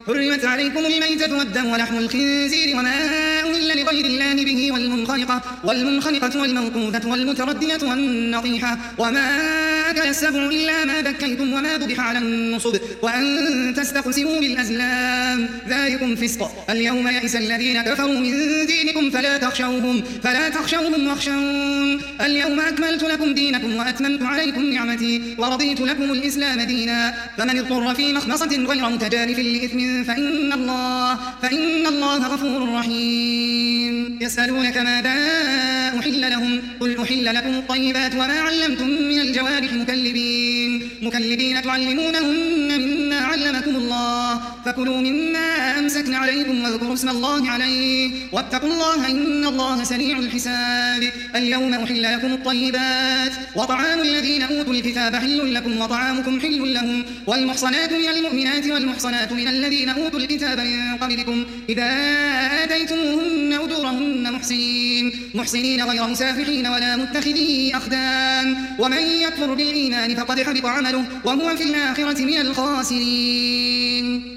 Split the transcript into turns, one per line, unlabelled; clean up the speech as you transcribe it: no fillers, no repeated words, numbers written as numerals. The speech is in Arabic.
حرمت عليكم الميتة والدم ولحم الخنزير وما أهل لغير الله به والمنخنقة والموقوذة والمتردية والنطيحة وما أكل السبع إلا ما ذكيتم وما ذبح على النصب وأن تستقسموا بالأزلام ذلكم فسق. اليوم يئس الذين كفروا من دينكم فلا تخشوهم واخشون. اليوم أكملت لكم دينكم وأتممت عليكم نعمتي ورضيت لكم الإسلام دينا. فمن اضطر في مخمصة غير متجانف لإثم فإن الله غفور رحيم. يسألونك ماذا أحل لهم قل أحل لكم الطيبات وما علمتم من الجوارح مكلبين تعلمونهن مما علمكم الله فكلوا مما أمسكن عليكم واذكروا اسم الله عليه واتقوا الله إن الله سريع الحساب. اليوم أحل لكم الطيبات وطعام الذين أوتوا الكتاب حل لكم وطعامكم حل لهم والمحصنات من المؤمنات والمحصنات من الذين أوتوا الكتاب من قبلكم إذا آتيتموهن أجورهن محسنين غير مسافحين ولا متخذي أخدان ومن يكفر بالإيمان فقد حبط عمله وهو في الآخرة من الخاسرين.